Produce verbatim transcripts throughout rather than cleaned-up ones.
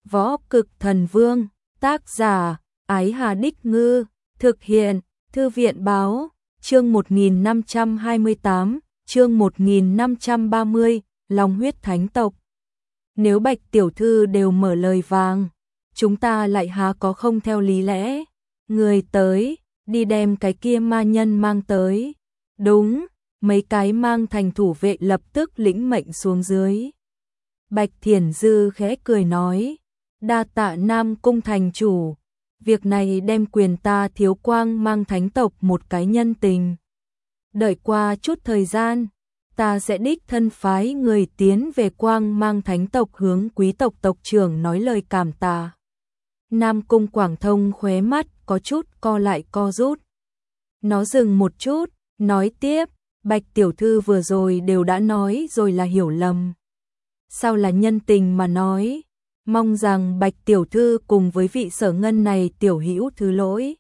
Võ Cực Thần Vương, tác giả, Ái Hà Đích Ngư, thực hiện, Thư viện Báo, chương một nghìn năm trăm hai mươi tám, chương một nghìn năm trăm ba mươi, Long huyết thánh tộc. Nếu Bạch tiểu thư đều mở lời vàng, chúng ta lại há có không theo lý lẽ. Người tới, đi đem cái kia ma nhân mang tới. Đúng, mấy cái mang thành thủ vệ lập tức lĩnh mệnh xuống dưới. Bạch Thiển Dư khẽ cười nói, đa tạ Nam Cung thành chủ, việc này đem quyền ta Thiếu Quang mang thánh tộc một cái nhân tình. Đợi qua chút thời gian, ta sẽ đích thân phái người tiến về Quang mang thánh tộc hướng quý tộc tộc trưởng nói lời cảm tạ. Nam Cung Quảng Thông khóe mắt có chút co lại co rút. Nó dừng một chút, nói tiếp, Bạch tiểu thư vừa rồi đều đã nói rồi là hiểu lầm. Sao là nhân tình mà nói, mong rằng Bạch tiểu thư cùng với vị Sở Ngân này tiểu hữu thứ lỗi.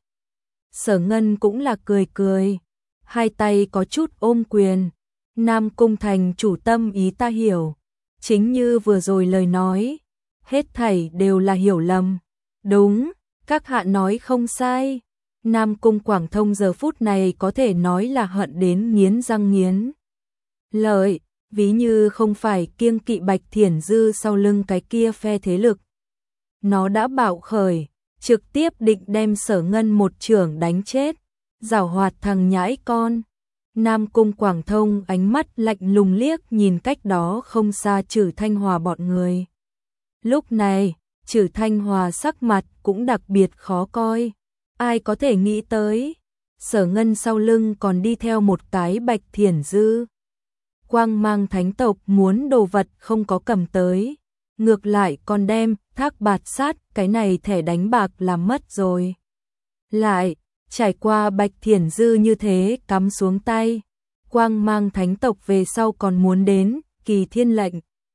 Sở Ngân cũng là cười cười, hai tay có chút ôm quyền. Nam Cung thành chủ tâm ý ta hiểu, chính như vừa rồi lời nói, hết thảy đều là hiểu lầm. Đúng, các hạ nói không sai. Nam Cung Quảng Thông giờ phút này có thể nói là hận đến nghiến răng nghiến lợi, ví như không phải kiêng kỵ Bạch Thiển Dư sau lưng cái kia phe thế lực. Nó đã bạo khởi, trực tiếp định đem Sở Ngân một chưởng đánh chết, giảo hoạt thằng nhãi con. Nam Cung Quảng Thông ánh mắt lạnh lùng liếc nhìn cách đó không xa Trử Thanh Hòa bọn người. Lúc này, Trử Thanh Hòa sắc mặt cũng đặc biệt khó coi. Ai có thể nghĩ tới, Sở Ngân sau lưng còn đi theo một cái Bạch Thiển Dư. Quang mang thánh tộc muốn đồ vật không có cầm tới, ngược lại còn đem Thác Bạt Sát cái này thẻ đánh bạc làm mất rồi. Lại, trải qua Bạch Thiển Dư như thế cắm xuống tay, Quang mang thánh tộc về sau còn muốn đến Kỳ Thiên lệnh.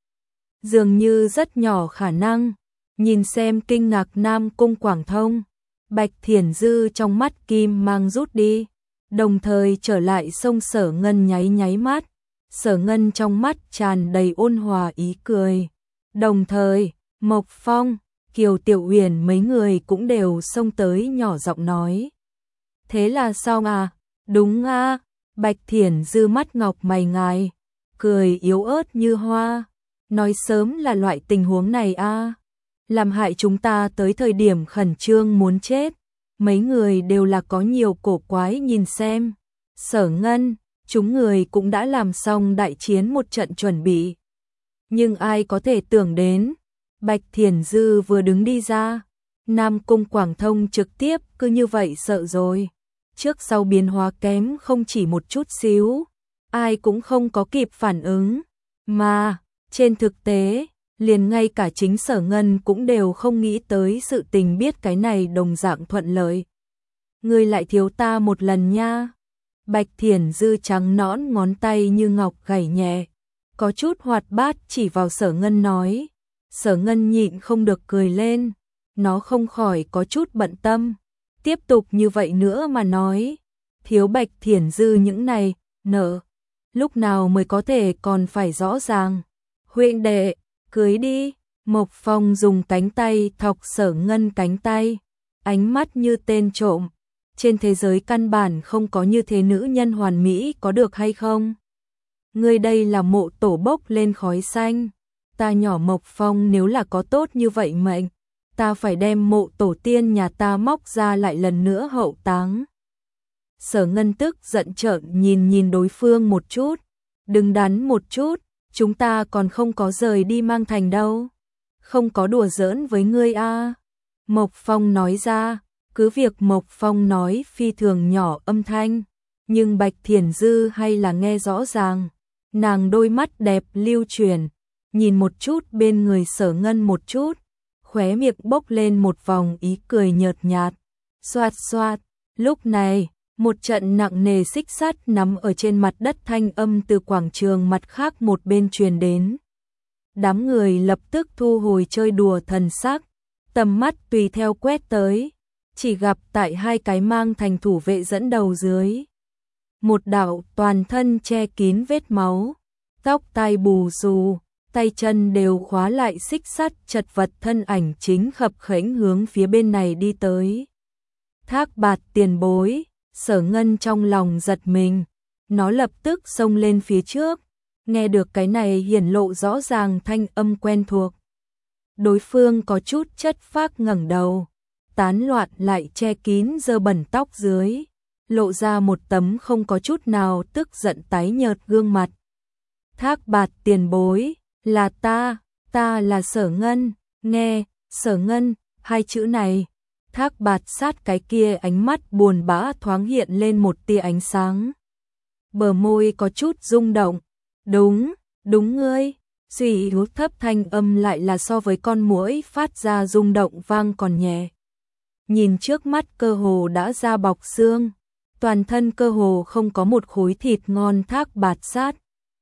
Dường như rất nhỏ khả năng, nhìn xem kinh ngạc Nam Cung Quảng Thông. Bạch Thiển Dư trong mắt kim mang rút đi, đồng thời trở lại sông Sở Ngân nháy nháy mắt. Sở Ngân trong mắt tràn đầy ôn hòa ý cười. Đồng thời, Mộc Phong, Kiều Tiểu Huyền mấy người cũng đều xông tới nhỏ giọng nói. Thế là sao à? Đúng à? Bạch Thiển Dư mắt ngọc mày ngài, cười yếu ớt như hoa. Nói sớm là loại tình huống này à? Làm hại chúng ta tới thời điểm khẩn trương muốn chết. Mấy người đều là có nhiều cổ quái nhìn xem. Sở Ngân, chúng người cũng đã làm xong đại chiến một trận chuẩn bị. Nhưng ai có thể tưởng đến, Bạch Thiển Dư vừa đứng đi ra, Nam Cung Quảng Thông trực tiếp cứ như vậy sợ rồi. Trước sau biến hóa kém không chỉ một chút xíu, ai cũng không có kịp phản ứng. Mà, trên thực tế, liền ngay cả chính Sở Ngân cũng đều không nghĩ tới sự tình biết cái này đồng dạng thuận lợi. Ngươi lại thiếu ta một lần nha. Bạch Thiển Dư trắng nõn ngón tay như ngọc gảy nhẹ, có chút hoạt bát chỉ vào Sở Ngân nói. Sở Ngân nhịn không được cười lên, nó không khỏi có chút bận tâm. Tiếp tục như vậy nữa mà nói, thiếu Bạch Thiển Dư những này, nợ, lúc nào mới có thể còn phải rõ ràng. Huynh đệ, cưới đi. Mộc Phong dùng cánh tay thọc Sở Ngân cánh tay, ánh mắt như tên trộm. Trên thế giới căn bản không có như thế nữ nhân hoàn mỹ có được hay không? Ngươi đây là mộ tổ bốc lên khói xanh. Ta nhỏ Mộc Phong nếu là có tốt như vậy mệnh, ta phải đem mộ tổ tiên nhà ta móc ra lại lần nữa hậu táng. Sở Ngân tức giận trợn nhìn nhìn đối phương một chút. Đừng đắn một chút, chúng ta còn không có rời đi Mang Thành đâu. Không có đùa giỡn với ngươi a. Mộc Phong nói ra, cứ việc Mộc Phong nói phi thường nhỏ âm thanh, nhưng Bạch Thiển Dư hay là nghe rõ ràng. Nàng đôi mắt đẹp lưu chuyển, nhìn một chút bên người Sở Ngân một chút, khóe miệng bốc lên một vòng ý cười nhợt nhạt. Xoạt xoạt, lúc này, một trận nặng nề xích sắt nắm ở trên mặt đất thanh âm từ quảng trường mặt khác một bên truyền đến. Đám người lập tức thu hồi chơi đùa thần sắc, tầm mắt tùy theo quét tới, chỉ gặp tại hai cái mang thành thủ vệ dẫn đầu dưới. Một đạo toàn thân che kín vết máu, tóc tai bù xù, tay chân đều khóa lại xích sắt, chật vật thân ảnh chính khập khểnh hướng phía bên này đi tới. Thác Bạt tiền bối, Sở Ngân trong lòng giật mình, nó lập tức xông lên phía trước, nghe được cái này hiển lộ rõ ràng thanh âm quen thuộc. Đối phương có chút chất phác ngẩng đầu, tán loạn lại che kín dơ bẩn tóc dưới, lộ ra một tấm không có chút nào tức giận tái nhợt gương mặt. Thác Bạt tiền bối, là ta, ta là Sở Ngân, nghe, Sở Ngân, hai chữ này. Thác Bạt sát cái kia ánh mắt buồn bã thoáng hiện lên một tia ánh sáng. Bờ môi có chút rung động. Đúng, đúng ngươi. Suy yếu thấp thanh âm lại là so với con muỗi phát ra rung động vang còn nhẹ. Nhìn trước mắt cơ hồ đã ra bọc xương, toàn thân cơ hồ không có một khối thịt ngon. Thác Bạt sát.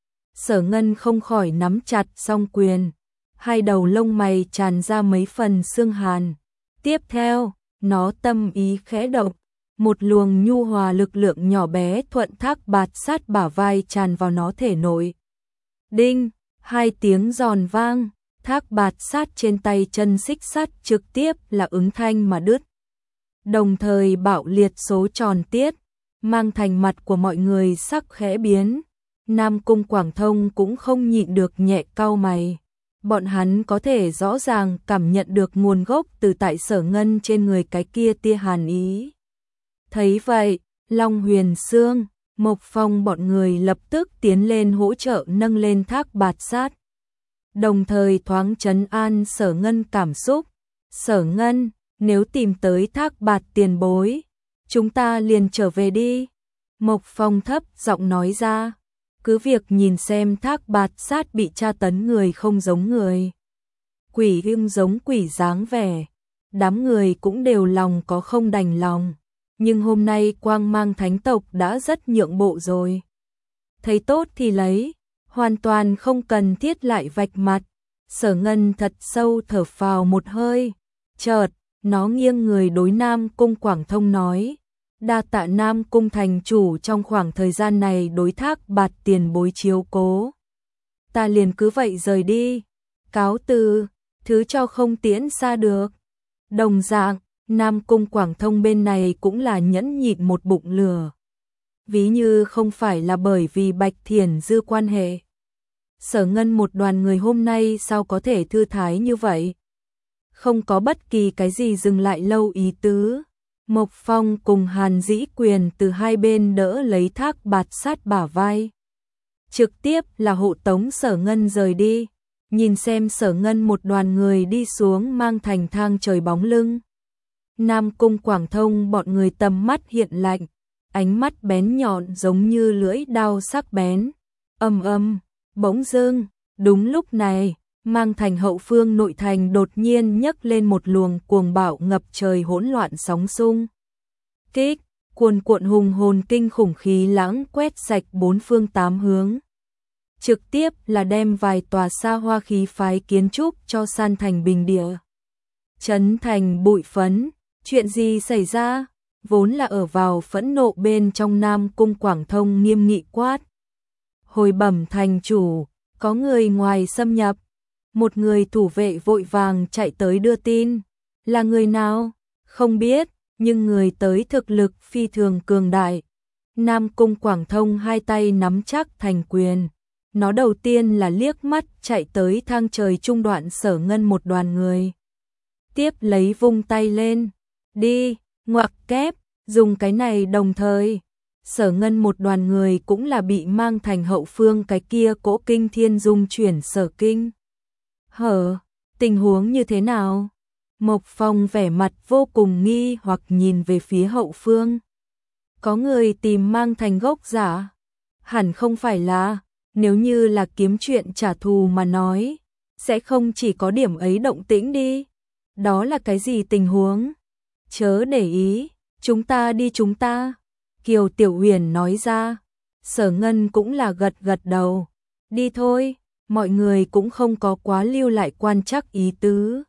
Sở Ngân không khỏi nắm chặt song quyền, hai đầu lông mày tràn ra mấy phần xương hàn. Tiếp theo, nó tâm ý khẽ động, một luồng nhu hòa lực lượng nhỏ bé thuận Thác Bạt sát bả vai tràn vào nó thể nội. Đinh, hai tiếng giòn vang, Thác Bạt sát trên tay chân xích sắt trực tiếp là ứng thanh mà đứt. Đồng thời bạo liệt số tròn tiết, mang thành mặt của mọi người sắc khẽ biến. Nam Cung Quảng Thông cũng không nhịn được nhẹ cau mày. Bọn hắn có thể rõ ràng cảm nhận được nguồn gốc từ tại Sở Ngân trên người cái kia tia hàn ý. Thấy vậy, Long Huyền Sương, Mộc Phong bọn người lập tức tiến lên hỗ trợ nâng lên Thác Bạt sát. Đồng thời thoáng trấn an Sở Ngân cảm xúc. Sở Ngân, nếu tìm tới Thác Bạt tiền bối, chúng ta liền trở về đi. Mộc Phong thấp giọng nói ra. Cứ việc nhìn xem Thác Bạt sát bị tra tấn người không giống người, quỷ hưng giống quỷ dáng vẻ, đám người cũng đều lòng có không đành lòng, nhưng hôm nay Quang Mang Thánh tộc đã rất nhượng bộ rồi. Thấy tốt thì lấy, hoàn toàn không cần thiết lại vạch mặt. Sở Ngân thật sâu thở phào một hơi, chợt nó nghiêng người đối Nam Cung Quảng Thông nói. Đa tạ Nam Cung thành chủ trong khoảng thời gian này đối Thác Bạt tiền bối chiếu cố. Ta liền cứ vậy rời đi. Cáo từ, thứ cho không tiễn xa được. Đồng dạng, Nam Cung Quảng Thông bên này cũng là nhẫn nhịn một bụng lửa. Ví như không phải là bởi vì Bạch Thiển Dư quan hệ. Sở Ngân một đoàn người hôm nay sao có thể thư thái như vậy? Không có bất kỳ cái gì dừng lại lâu ý tứ. Mộc Phong cùng Hàn Dĩ Quyền từ hai bên đỡ lấy Thác Bạt sát bả vai. Trực tiếp là hộ tống Sở Ngân rời đi. Nhìn xem Sở Ngân một đoàn người đi xuống mang thành thang trời bóng lưng. Nam Cung Quảng Thông bọn người tầm mắt hiện lạnh, ánh mắt bén nhọn giống như lưỡi đao sắc bén. Ầm ầm, bỗng dưng, đúng lúc này, mang thành hậu phương nội thành đột nhiên nhấc lên một luồng cuồng bạo ngập trời hỗn loạn sóng xung kích, cuồn cuộn hùng hồn kinh khủng khí lãng quét sạch bốn phương tám hướng. Trực tiếp là đem vài tòa xa hoa khí phái kiến trúc cho san thành bình địa. Chấn thành bụi phấn, chuyện gì xảy ra? Vốn là ở vào phẫn nộ bên trong Nam Cung Quảng Thông nghiêm nghị quát. Hồi bẩm thành chủ, có người ngoài xâm nhập. Một người thủ vệ vội vàng chạy tới đưa tin. Là người nào? Không biết, nhưng người tới thực lực phi thường cường đại. Nam Cung Quảng Thông hai tay nắm chắc thành quyền. Nó đầu tiên là liếc mắt chạy tới thang trời trung đoạn Sở Ngân một đoàn người. Tiếp lấy vung tay lên. Đi, ngoặc kép, dùng cái này đồng thời. Sở Ngân một đoàn người cũng là bị mang thành hậu phương cái kia cỗ kinh thiên dung chuyển sở kinh. Hở, tình huống như thế nào? Mộc Phong vẻ mặt vô cùng nghi hoặc nhìn về phía hậu phương. Có người tìm mang thành gốc giả? Hẳn không phải là, nếu như là kiếm chuyện trả thù mà nói, sẽ không chỉ có điểm ấy động tĩnh đi. Đó là cái gì tình huống? Chớ để ý, chúng ta đi chúng ta. Kiều Tiểu Huyền nói ra. Sở Ngân cũng là gật gật đầu. Đi thôi. Mọi người cũng không có quá lưu lại quan trắc ý tứ.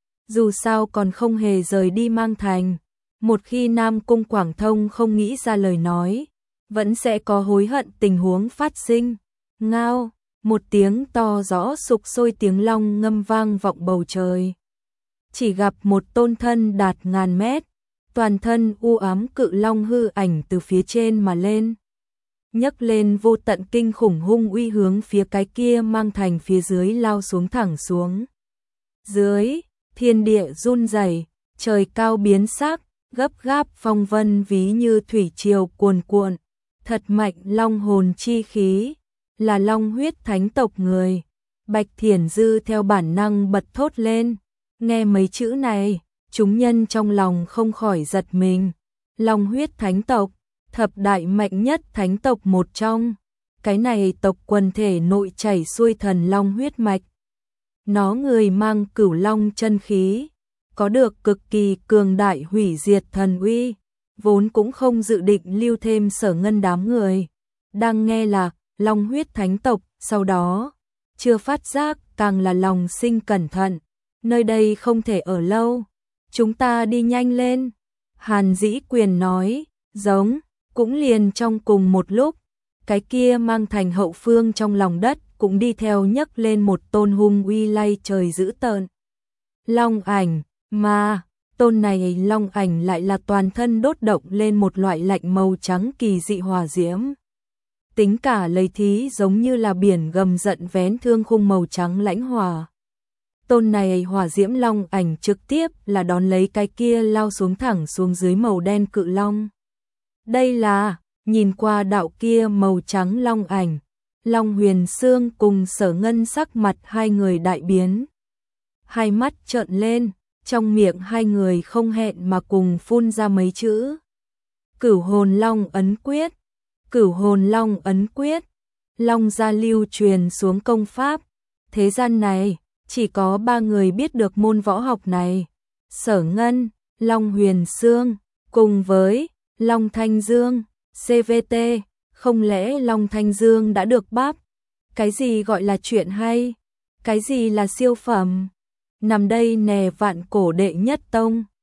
Dù sao còn không hề rời đi mang thành. Một khi Nam Cung Quảng Thông không nghĩ ra lời nói, vẫn sẽ có hối hận tình huống phát sinh. Ngao, một tiếng to rõ sục sôi tiếng long ngâm vang vọng bầu trời. Chỉ gặp một tôn thân đạt ngàn mét, toàn thân u ám cự long hư ảnh từ phía trên mà lên, nhấc lên vô tận kinh khủng hung uy hướng phía cái kia mang thành phía dưới lao xuống thẳng xuống. Dưới, thiên địa run rẩy, trời cao biến sắc, gấp gáp phong vân ví như thủy triều cuồn cuộn, thật mạnh long hồn chi khí, là long huyết thánh tộc người. Bạch Thiển Dư theo bản năng bật thốt lên, nghe mấy chữ này, chúng nhân trong lòng không khỏi giật mình. Long huyết thánh tộc, thập đại mạnh nhất thánh tộc một trong, cái này tộc quần thể nội chảy xuôi thần long huyết mạch. Nó người mang cửu long chân khí, có được cực kỳ cường đại hủy diệt thần uy, vốn cũng không dự định lưu thêm Sở Ngân đám người. Đang nghe là long huyết thánh tộc, sau đó, chưa phát giác càng là lòng sinh cẩn thận, nơi đây không thể ở lâu, chúng ta đi nhanh lên. Hàn Dĩ Quyền nói, giống, cũng liền trong cùng một lúc, cái kia mang thành hậu phương trong lòng đất cũng đi theo nhấc lên một tôn hung uy lay trời dữ tợn. Long ảnh, mà, tôn này long ảnh lại là toàn thân đốt động lên một loại lạnh màu trắng kỳ dị hỏa diễm. Tính cả lấy thí giống như là biển gầm giận vén thương khung màu trắng lãnh hỏa. Tôn này hỏa diễm long ảnh trực tiếp là đón lấy cái kia lao xuống thẳng xuống dưới màu đen cự long. Đây là, nhìn qua đạo kia màu trắng long ảnh, Long Huyền Sương cùng Sở Ngân sắc mặt hai người đại biến. Hai mắt trợn lên, trong miệng hai người không hẹn mà cùng phun ra mấy chữ. Cửu hồn long ấn quyết, cửu hồn long ấn quyết, long gia lưu truyền xuống công pháp. Thế gian này, chỉ có ba người biết được môn võ học này. Sở Ngân, Long Huyền Sương, cùng với Long Thanh Dương, xê vê tê, không lẽ Long Thanh Dương đã được bắp? Cái gì gọi là chuyện hay? Cái gì là siêu phẩm? Nằm đây nè vạn cổ đệ nhất tông.